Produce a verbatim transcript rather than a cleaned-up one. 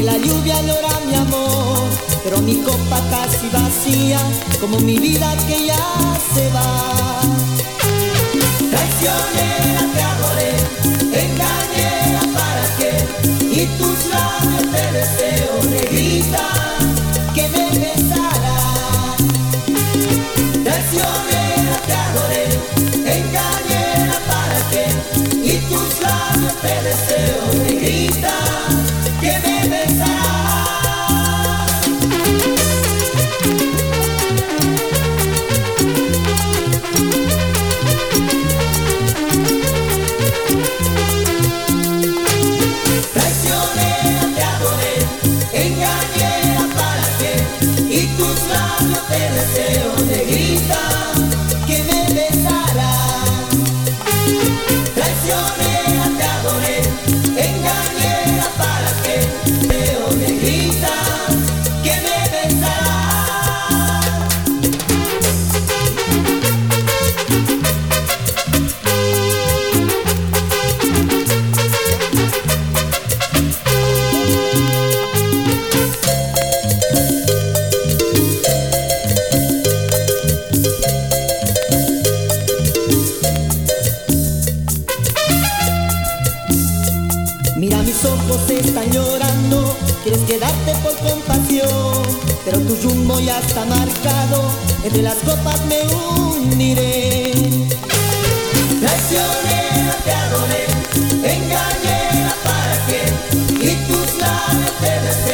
la lluvia llora mi amor, pero mi copa casi vacía, como mi vida que ya se va. Traicionera te adoré, engañera para qué, y tus labios te deseo, negrita, que me besarás. Traicionera te adoré, engañera para qué, y tus labios te deseo, negrita, que me besarás. Traicionera te adoré, engañera para qué, y tus labios te deseo, negrita, que me besarás. Traicionera te adoré, engañera para qué, deseo, negrita, que me besarás. Mira, mis ojos están llorando, quieres quedarte por compasión, pero tu rumbo ya está marcado, entre las copas me hundiré. Traicionera te adoré, engañera para qué, y tus labios te deseo.